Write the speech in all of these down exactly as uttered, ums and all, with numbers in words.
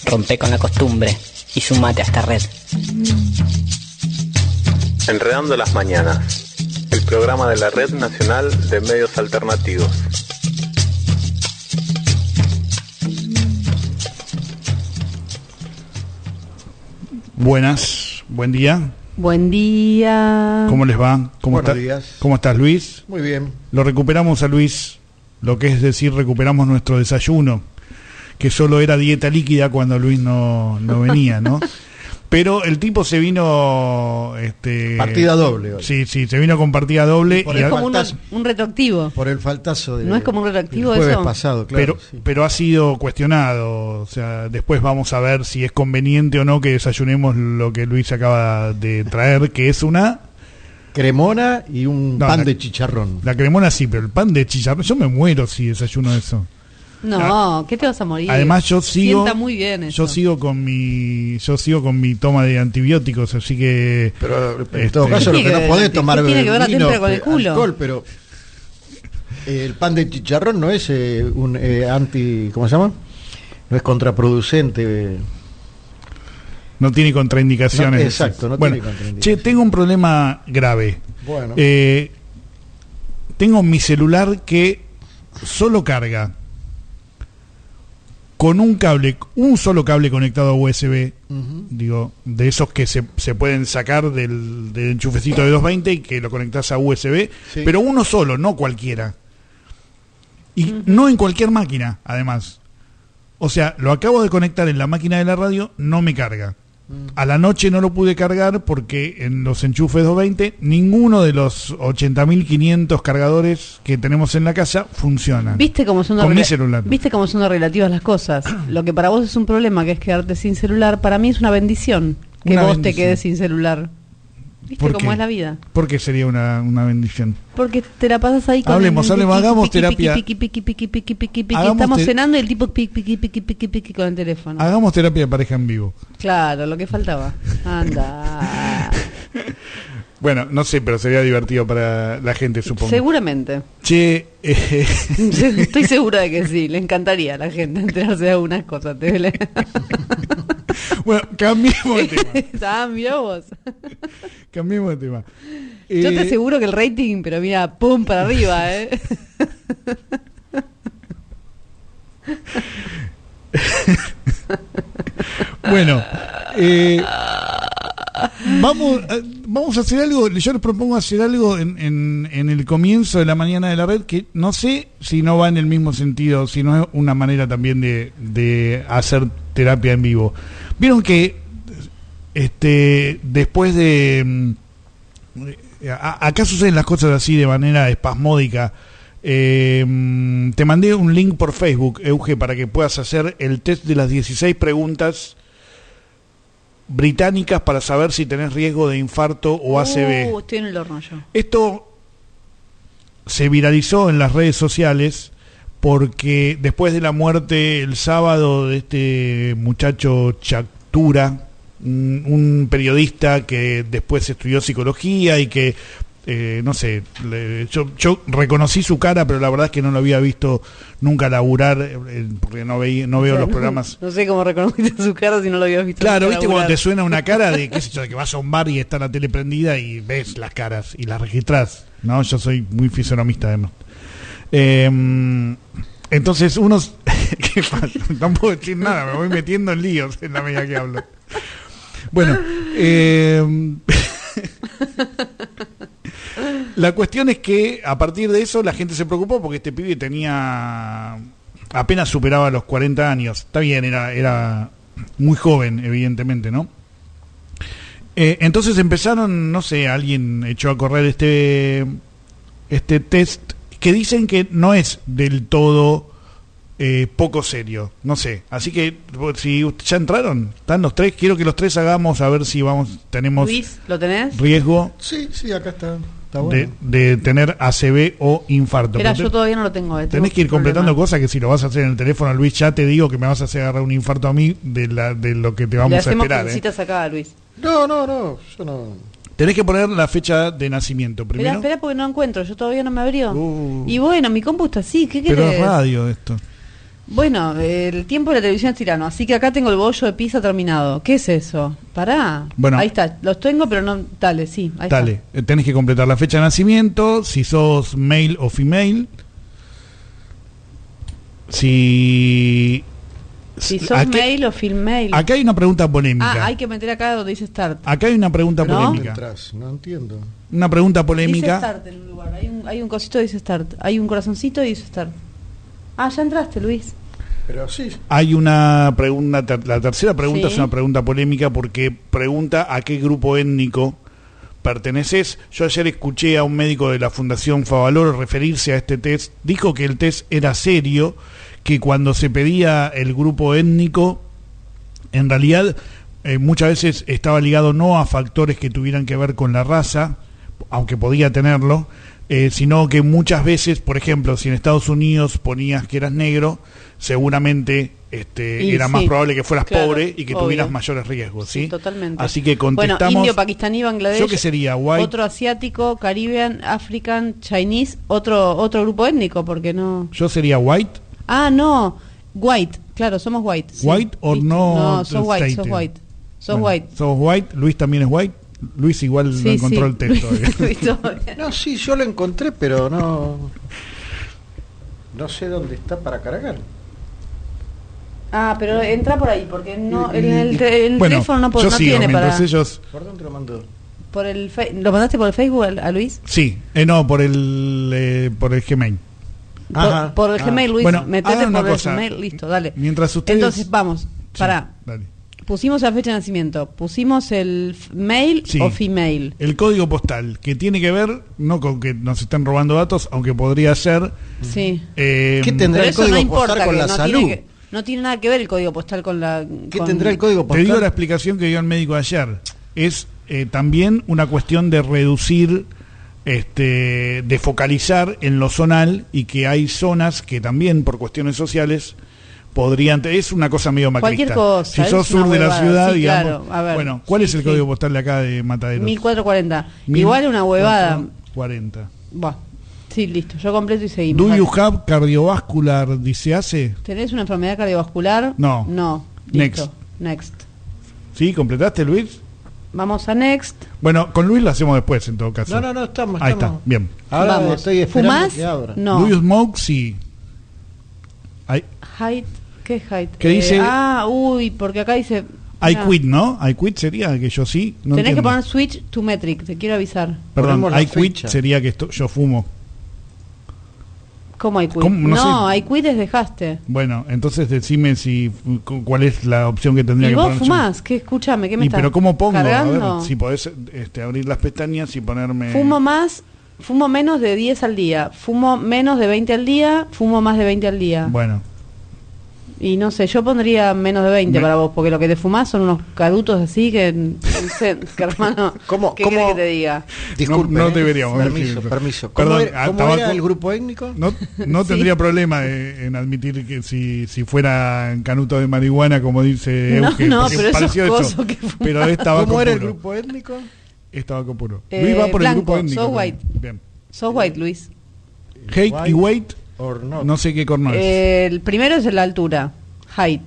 Rompe con la costumbre y sumate a esta red. Enredando las Mañanas, el programa de la Red Nacional de Medios Alternativos. Buenas, buen día. Buen día. ¿Cómo les va? ¿Cómo Buenos está? días. ¿Cómo estás, Luis? Muy bien. Lo recuperamos a Luis, lo que es decir, recuperamos nuestro desayuno, que solo era dieta líquida cuando Luis no, no venía, ¿no? Pero el tipo se vino... Este, partida doble hoy. Sí, sí, se vino con partida doble. Por Y el a, Es como un, faltazo. un retroactivo. Por el faltazo de, ¿No es como un retroactivo del jueves eso? pasado, claro. pero, sí. pero ha sido cuestionado. O sea, después vamos a ver si es conveniente o no que desayunemos lo que Luis acaba de traer, que es una... Cremona y un No, pan la- de chicharrón. La cremona sí, pero el pan de chicharrón... Yo me muero si desayuno eso. No, ¿qué te vas a morir? Además yo sigo Sienta muy bien eso. yo sigo con mi yo sigo con mi toma de antibióticos, así que Pero en Este- todo caso lo ¿Qué que tiene no que podés ver? tomar ¿Qué tiene que ver la vino, témpera con el eh, culo? alcohol, pero eh, el pan de chicharrón no es eh, un eh, anti, ¿cómo se llama? No es contraproducente. eh. no tiene contraindicaciones. No, exacto, no bueno, tiene contraindicaciones. che, tengo un problema grave. Bueno, Eh, tengo mi celular que solo carga con un cable, un solo cable conectado a U S B, ujú. digo, de esos que se, se pueden sacar del, del enchufecito de doscientos veinte y que lo conectás a U S B, Sí. pero uno solo, no cualquiera. Y Ujú. no en cualquier máquina, además. O sea, lo acabo de conectar en la máquina de la radio, no me carga. Mm. A la noche no lo pude cargar porque en los enchufes doscientos veinte ninguno de los ochenta mil quinientos cargadores que tenemos en la casa funciona. ¿Viste cómo son Con mi rela- celular. ¿Viste cómo son relativas las cosas? Lo que para vos es un problema, que es quedarte sin celular, para mí es una bendición que Una vos bendición. te quedes sin celular. ¿Viste ¿Por cómo qué? es la vida? ¿Por qué sería una, una bendición? Porque te la pasas ahí con Hablemos, el hablemos, piqui, hagamos piqui, terapia. piqui, piqui, piqui, piqui, piqui, piqui. Hagamos Estamos te- cenando y el tipo piqui, piqui, piqui, piqui, piqui, con el teléfono. Hagamos terapia de pareja en vivo. Claro, lo que faltaba. Anda. Bueno, no sé, pero sería divertido para la gente, supongo. Seguramente. Che, eh, Estoy segura de que sí. Le encantaría a la gente enterarse de algunas cosas. Te bueno, cambiemos de tema. Ah, mirá vos. Cambiemos de tema. Yo te Eh, aseguro que el rating, pero mira, pum, para arriba, ¿eh? Bueno, eh, vamos, a- vamos a hacer algo. Yo les propongo hacer algo en, en, en el comienzo de la mañana de la red que no sé si no va en el mismo sentido, si no es una manera también de, de hacer terapia en vivo. Vieron que este después de mm, a- acá suceden las cosas así de manera espasmódica. Eh, mm, te mandé un link por Facebook, Euge, para que puedas hacer el test de las dieciséis preguntas británicas para saber si tenés riesgo de infarto o A C V. Uh, estoy en el horno yo. Esto se viralizó en las redes sociales porque después de la muerte el sábado de este muchacho Chactura, un, un periodista que después estudió psicología y que eh, no sé, le- yo, yo reconocí su cara, pero la verdad es que no lo había visto nunca laburar, eh, porque no, veía, no veo O sea, los no- programas. No sé cómo reconociste su cara si no lo habías visto. Claro, nunca viste cuando laburar. te suena una cara de, qué sé yo, de que vas a un bar y está la tele prendida y ves las caras y las registrás, ¿no? Yo soy muy fisonomista además. Eh, entonces unos... ¿Qué pasa? No puedo decir nada, me voy metiendo en líos en la medida que hablo. Bueno, eh, la cuestión es que a partir de eso la gente se preocupó porque este pibe tenía... apenas superaba los cuarenta años. Está bien, era, era muy joven, evidentemente, ¿no? Eh, entonces empezaron, no sé, alguien echó a correr este, este test que dicen que no es del todo eh, poco serio, no sé. Así que, si ya entraron, están los tres, quiero que los tres hagamos a ver si vamos tenemos Luis, ¿lo tenés? riesgo Sí, sí, acá está. Está de, bueno. de tener A C V o infarto. Espera, Pero yo te- todavía no lo tengo. eh, tengo Tenés que ir un problema. completando cosas que si lo vas a hacer en el teléfono, Luis, ya te digo que me vas a hacer agarrar un infarto a mí de la de lo que te Le vamos a hacemos esperar. ¿eh? cositas acá, Luis. No, no, no, yo no. Tenés que poner la fecha de nacimiento Espera, primero. espera, porque no encuentro. Yo todavía no me abrió. Uh. Y bueno, mi compu está así. ¿Qué Pero querés? es radio esto. Bueno, el tiempo de la televisión es tirano, así que acá tengo el bollo de pizza terminado. ¿Qué es eso? Pará. Bueno. Ahí está, los tengo, pero no. Dale, sí. Ahí Dale, está. tenés que completar la fecha de nacimiento, si sos male o female. Si. Si sos Acá- mail o female. Acá hay una pregunta polémica. Ah, hay que meter acá donde dice start. Acá hay una pregunta ¿No? polémica. Entras, no entiendo. Una pregunta Dice polémica. start en un lugar. Hay un, hay un cosito que dice start. Hay un corazoncito y dice start. Ah, ya entraste, Luis. Pero sí. Hay una pregunta, ter- la tercera pregunta Sí. es una pregunta polémica porque pregunta a qué grupo étnico perteneces. Yo ayer escuché a un médico de la Fundación Favaloro referirse a este test. Dijo que el test era serio, que cuando se pedía el grupo étnico, en realidad eh, muchas veces estaba ligado no a factores que tuvieran que ver con la raza, aunque podía tenerlo, eh, sino que muchas veces, por ejemplo, si en Estados Unidos ponías que eras negro, seguramente este, Y era más sí, probable que fueras claro, pobre y que obvio. tuvieras mayores riesgos, ¿sí? Sí, totalmente. Así que Bueno, contestamos. indio, pakistaní, Bangladesh. ¿Yo qué sería? White. Otro asiático, Caribbean, African, Chinese, otro otro grupo étnico, porque no. Yo sería white. Ah, no, white, claro, somos white. sí. White or Listo. no No, sos white, sos stated. white. Sos Bueno, white. Sos white. Luis también es white. Luis igual no Sí, encontró sí. el texto. Luis todavía. No, sí, yo lo encontré, pero no. No sé dónde está para cargar. Ah, pero entra por ahí, porque no, Y- en el, y- te- el Bueno, teléfono no, po- yo no sigo, tiene mientras para. ellos. ¿Por dónde lo mandó? Por el fe- ¿Lo mandaste por el Facebook a, a Luis? Sí, eh, no, por el eh, por el Gmail. Por, Ajá. por el Ah. Gmail, Luis, Bueno, metete hagan una por el cosa. Gmail, listo, dale. Mientras ustedes. Entonces, vamos, Sí, pará. dale. Pusimos la fecha de nacimiento, pusimos el f- mail Sí. o female. El código postal, que tiene que ver, no con que nos estén robando datos, aunque podría ser. Sí. eh, ¿Qué tendrá Pero el eso código no importa, postal con que la no salud? Tiene que- no tiene nada que ver el código postal con la... ¿Qué con- tendrá el código Te postal? digo la explicación que dio el médico ayer. Es eh, también una cuestión de reducir, este, de focalizar en lo zonal y que hay zonas que también por cuestiones sociales podrían... Es una cosa medio macrista. Cualquier cosa, Si es sos una sur de la huevada, ciudad, sí, digamos... claro, a ver, bueno, ¿cuál sí, es el sí. código postal de acá de Mataderos? mil cuatrocientos cuarenta. Mil Igual una huevada. cuarenta. Buah. Sí, listo, yo completo y seguimos. ¿Do Dale. you have cardiovascular disease? ¿Tenés una enfermedad cardiovascular? No. No. Next. Listo. Next. ¿Sí? ¿Completaste, Luis? Vamos a next. Bueno, con Luis lo hacemos después, en todo caso. No, no, no, estamos. Ahí estamos. está, bien. Ahora Vamos. estoy esperando ¿Fumás? que abra. No. ¿Do you smoke? Sí. I, Height. ¿Qué es height? ¿Qué dice? Ah, uy, porque acá dice... I Ah. quit, ¿no? I quit sería que yo sí. No Tenés que entiendo. poner switch to metric, te quiero avisar. Perdón, Ponemos la I quit fecha. sería que esto, yo fumo. ¿Cómo I quit? ¿Cómo? No No, sé. I quit es dejaste. Bueno, entonces decime si cu- cuál es la opción que tendría ¿Y que vos poner. yo. fumás? ¿Qué? Escúchame, ¿qué me Y estás pero ¿cómo pongo? A cargando? ver, si podés este, abrir las pestañas y ponerme... Fumo más, fumo menos de diez al día, fumo menos de veinte al día, fumo más de veinte al día. Bueno, Y no sé, yo pondría menos de veinte Me- para vos, porque lo que te fumás son unos carutos así que, no sé, que hermano, ¿Cómo- ¿qué cómo- querés que te diga? Disculpe. No- no ¿eh? deberíamos Permiso, decirlo. permiso. ¿Cómo, Perdón, era, a cómo tabaco- era el grupo étnico? no, no Sí. tendría problema eh, en admitir que si, si fuera canuto de marihuana, como dice No, Euge, no, porque pero esos pareció eso, cosos que fumás. pero es tabaco ¿Cómo era el puro. grupo étnico? Es tabaco puro. Eh, Luis va por blanco, el grupo étnico. sos también. white. Bien. Sos white, Luis. Hate y weight, Or not. no sé qué corno es. Eh, el primero es la altura, height.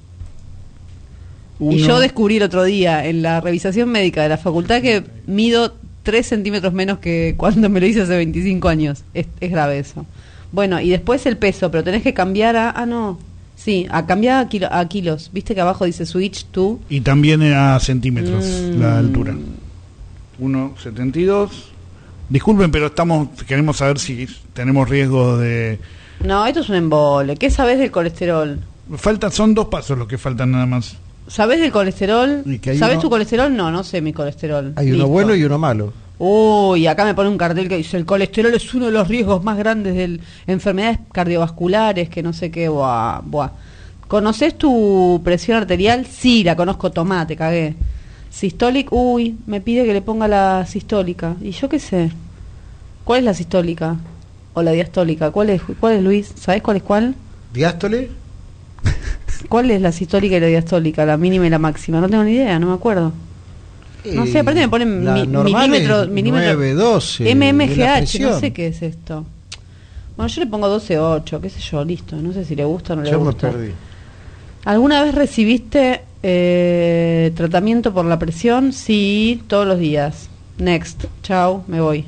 Uno- Y yo descubrí el otro día en la revisación médica de la facultad que mido tres centímetros menos que cuando me lo hice hace veinticinco años. Es, es grave eso. Bueno, y después el peso, pero tenés que cambiar a... Ah, no. Sí, a cambiar a, kilo- a kilos. Viste que abajo dice switch to... Y también a centímetros Mm. la altura. uno setenta y dos. Disculpen, pero estamos queremos saber si tenemos riesgo de... No, esto es un embole. ¿Qué sabés del colesterol? Faltan, son dos pasos los que faltan nada más. ¿Sabés del colesterol? Y que hay ¿Sabés uno- tu colesterol? No, no sé mi colesterol. Hay uno Listo. bueno y uno malo. Uy, acá me pone un cartel que dice el colesterol es uno de los riesgos más grandes de enfermedades cardiovasculares, que no sé qué, buah, buah. ¿Conoces tu presión arterial? Sí, la conozco, tomá, te cagué. Sistólica, uy, me pide que le ponga la sistólica. ¿Y yo qué sé? ¿Cuál es la sistólica? ¿O la diastólica? ¿Cuál es, cuál es Luis? ¿Sabés cuál es cuál? ¿Diástole? ¿Cuál es la sistólica y la diastólica? La mínima y la máxima. No tengo ni idea, no me acuerdo. No sé, aparte me ponen La mi- normal milímetro, es milímetro. nueve, doce, M M de G la H, presión. no sé qué es esto. Bueno, yo le pongo doce ocho, qué sé yo, listo. No sé si le gusta o no le Yo gusta. me perdí. ¿Alguna vez recibiste eh, tratamiento por la presión? Sí, todos los días. Next. Chao, me voy.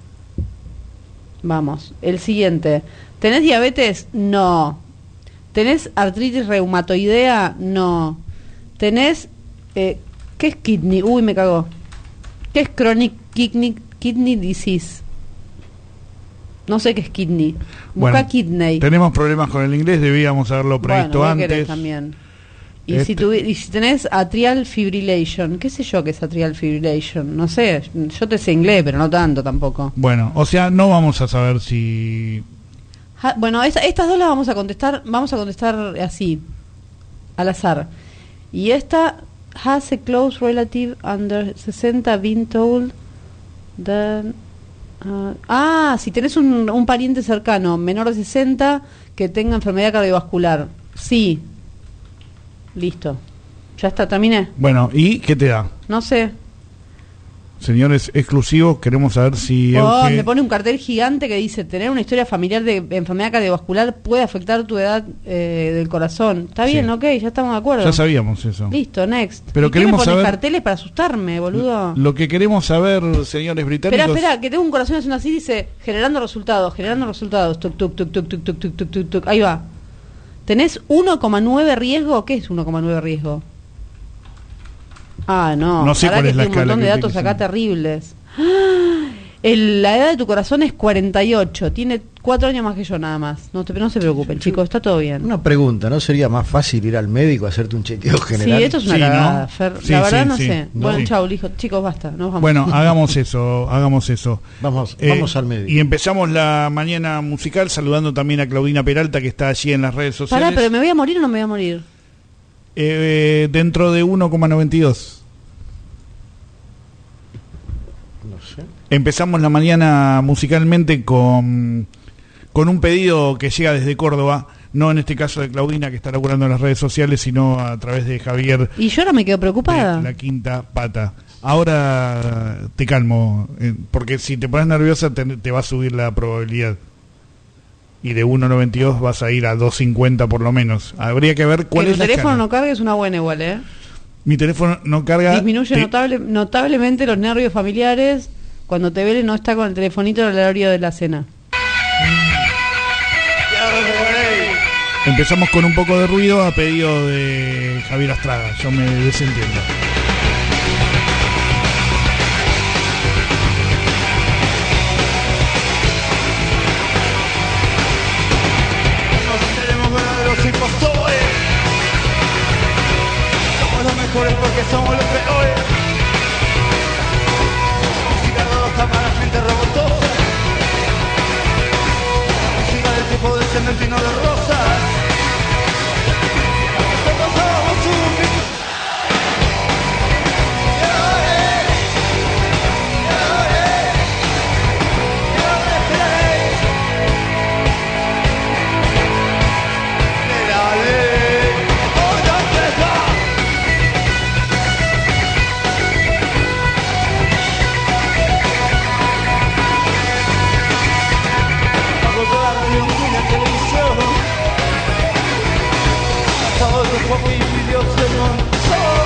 Vamos. El siguiente. ¿Tenés diabetes? No. ¿Tenés artritis reumatoidea? No. ¿Tenés... Eh, ¿Qué es kidney? Uy, me cagó. ¿Qué es chronic kidney, kidney disease? No sé qué es kidney. Busca Bueno, kidney. Tenemos problemas con el inglés, debíamos haberlo previsto Bueno, ¿qué querés antes. también? Y, Este- si tuvi- y si tenés atrial fibrillation, ¿qué sé yo qué es atrial fibrillation? No sé, yo te sé inglés, pero no tanto tampoco. Bueno, o sea, no vamos a saber si... Ja- bueno, esa- estas dos las vamos a contestar, vamos a contestar así, al azar. Y esta, has a close relative under sesenta been told that... uh, ah, si tenés un, un pariente cercano, menor de sesenta, que tenga enfermedad cardiovascular. Sí. Listo. Ya está, terminé. Bueno, ¿y qué te da? No sé. Señores exclusivos, queremos saber si... Oh, Euge- me pone un cartel gigante que dice: tener una historia familiar de enfermedad cardiovascular puede afectar tu edad eh, del corazón. Está bien, Sí. ok, ya estamos de acuerdo. Ya sabíamos eso. Listo, next. Pero ¿Y qué me queremos pones saber- carteles para asustarme, boludo? Lo que queremos saber, señores británicos... Espera, espera, que tengo un corazón haciendo así, dice generando resultados, generando resultados. Tuc, tuc, tuc, tuc, tuc, tuc, tuc, tuc, tuc, tuc. Ahí va. ¿Tenés uno coma nueve riesgo? ¿Qué es uno coma nueve riesgo? Ah, no. No sé Pará cuál que es la estoy un escala montón que de datos utilizan. acá terribles. ¡Ah! El- la edad de tu corazón es cuarenta y ocho. Tiene cuatro años más que yo nada más. No, te, no se preocupen, chicos, está todo bien. Una pregunta, ¿no sería más fácil ir al médico a hacerte un chequeo general? Sí, esto es una Sí, cagada, ¿no? Fer. Sí, La verdad sí, no sí. sé. No, Bueno, sí. chau, hijo. Chicos, basta. Nos vamos. Bueno, hagamos eso, hagamos eso. Vamos, Eh, vamos al médico. Y empezamos la mañana musical saludando también a Claudina Peralta, que está allí en las redes sociales. Pará, pero ¿me voy a morir o no me voy a morir? Eh, dentro de uno coma noventa y dos. No sé. Empezamos la mañana musicalmente con, con un pedido que llega desde Córdoba, no en este caso de Claudina, que está laburando en las redes sociales, sino a través de Javier Y yo ahora me quedo preocupada. de La Quinta Pata. Ahora te calmo, eh, porque si te pones nerviosa te, te va a subir la probabilidad. Y de uno coma noventa y dos vas a ir a dos coma cincuenta por lo menos. Habría que ver cuál Que es tu la teléfono escala. no cargue es una buena igual, ¿eh? Mi teléfono no carga. Disminuye te- notable, notablemente los nervios familiares cuando te ve no está con el telefonito al horario de la cena. Empezamos con un poco de ruido a pedido de Javier Astrada. Yo me desentiendo. Nos tenemos verdaderos impostores. Somos los mejores porque somos los peores. Música roja para gente revoltosa. Música del tipo de cementino de rosas. Nosotros somos un mix. De la ley, hoy no empieza. Bajo toda la radio y la televisión, todos los juegos y videos del montón.